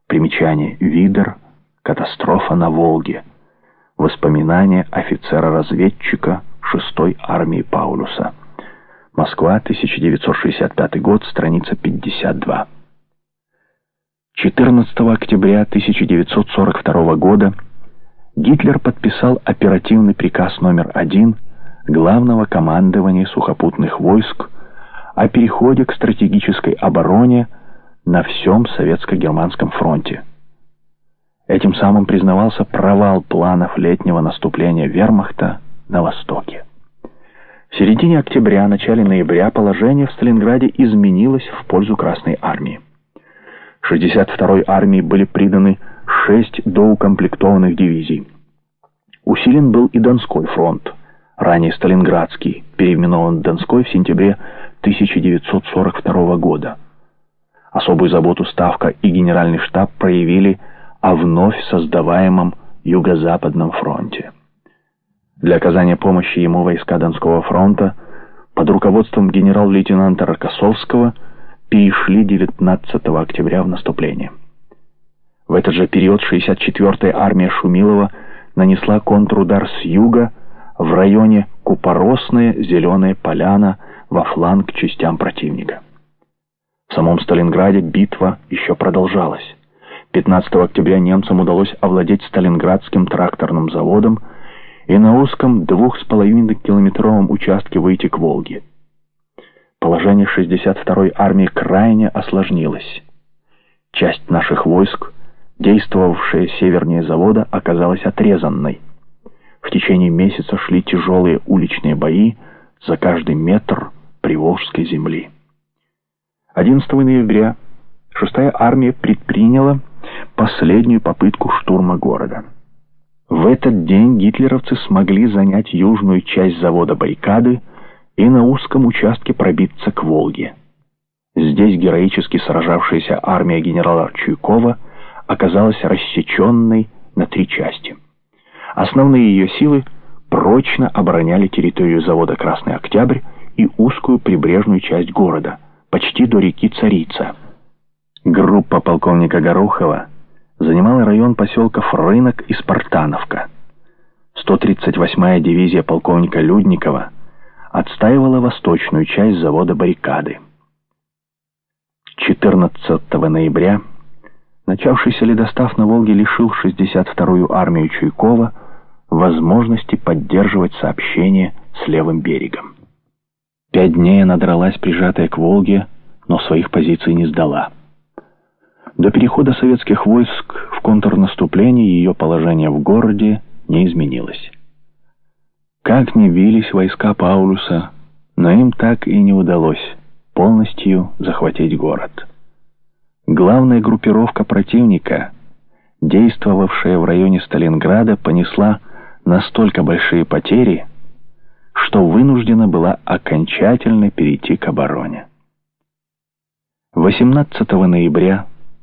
Примечание: Видер. Катастрофа на Волге. Воспоминания офицера-разведчика 6-й армии Паулюса. Москва, 1965 год, страница 52. 14 октября 1942 года Гитлер подписал оперативный приказ номер 1 Главного командования сухопутных войск о переходе к стратегической обороне на всем Советско-Германском фронте. Этим самым признавался провал планов летнего наступления вермахта на востоке. В середине октября, начале ноября положение в Сталинграде изменилось в пользу Красной армии. 62-й армии были приданы 6 доукомплектованных дивизий. Усилен был и Донской фронт, ранее Сталинградский, переименован Донской в сентябре 1942 года. Особую заботу Ставка и Генеральный штаб проявили о вновь создаваемом Юго-Западном фронте. Для оказания помощи ему войска Донского фронта под руководством генерал-лейтенанта Рокоссовского перешли 19 октября в наступление. В этот же период 64-я армия Шумилова нанесла контрудар с юга в районе Купоросная, Зеленая Поляна во фланг частям противника. В самом Сталинграде битва еще продолжалась. 15 октября немцам удалось овладеть Сталинградским тракторным заводом и на узком 2,5-километровом участке выйти к Волге. Положение 62-й армии крайне осложнилось. Часть наших войск, действовавшая севернее завода, оказалась отрезанной. В течение месяца шли тяжелые уличные бои за каждый метр приволжской земли. 11 ноября 6-я армия предприняла последнюю попытку штурма города. В этот день гитлеровцы смогли занять южную часть завода баррикады и на узком участке пробиться к Волге. Здесь героически сражавшаяся армия генерала Чуйкова оказалась рассеченной на 3 части. Основные ее силы прочно обороняли территорию завода «Красный Октябрь» и узкую прибрежную часть города, почти до реки Царица. Группа полковника Горохова занимала район поселков Рынок и Спартановка. 138-я дивизия полковника Людникова отстаивала восточную часть завода баррикады. 14 ноября начавшийся ледостав на Волге лишил 62-ю армию Чуйкова возможности поддерживать сообщение с левым берегом. 5 дней она дралась, прижатая к Волге, но своих позиций не сдала. До перехода советских войск в контрнаступление ее положение в городе не изменилось. Как ни бились войска Паулюса, но им так и не удалось полностью захватить город. Главная группировка противника, действовавшая в районе Сталинграда, понесла настолько большие потери, что вынуждена была окончательно перейти к обороне. 18 ноября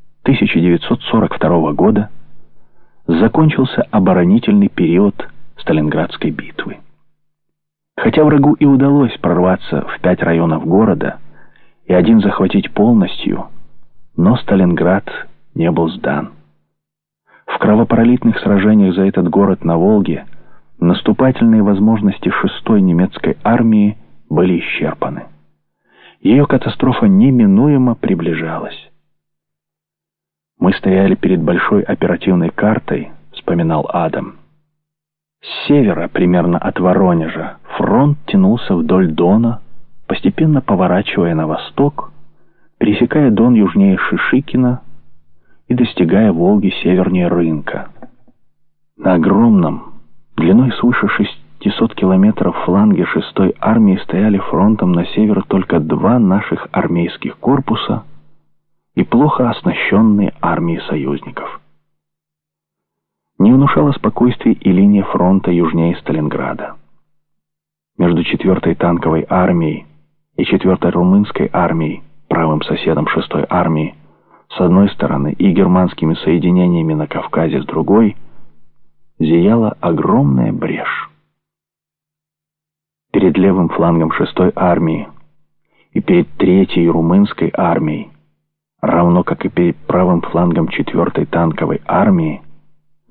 1942 года закончился оборонительный период Сталинградской битвы. Хотя врагу и удалось прорваться в 5 районов города и один захватить полностью, но Сталинград не был сдан. В кровопролитных сражениях за этот город на Волге наступательные возможности 6-й немецкой армии были исчерпаны. Ее катастрофа неминуемо приближалась. «Мы стояли перед большой оперативной картой», — вспоминал Адам. С севера, примерно от Воронежа, фронт тянулся вдоль Дона, постепенно поворачивая на восток, пересекая Дон южнее Шишикина и достигая Волги севернее Рынка. На огромном, длиной свыше 600 километров фланге 6-й армии стояли фронтом на север только 2 наших армейских корпуса и плохо оснащенные армии союзников. Не внушало спокойствия и линия фронта южнее Сталинграда. Между 4-й танковой армией и 4-й румынской армией, правым соседом 6-й армии, с одной стороны, и германскими соединениями на Кавказе с другой, зияла огромная брешь. Перед левым флангом 6-й армии и перед 3-й румынской армией равно как и перед правым флангом 4-й танковой армии,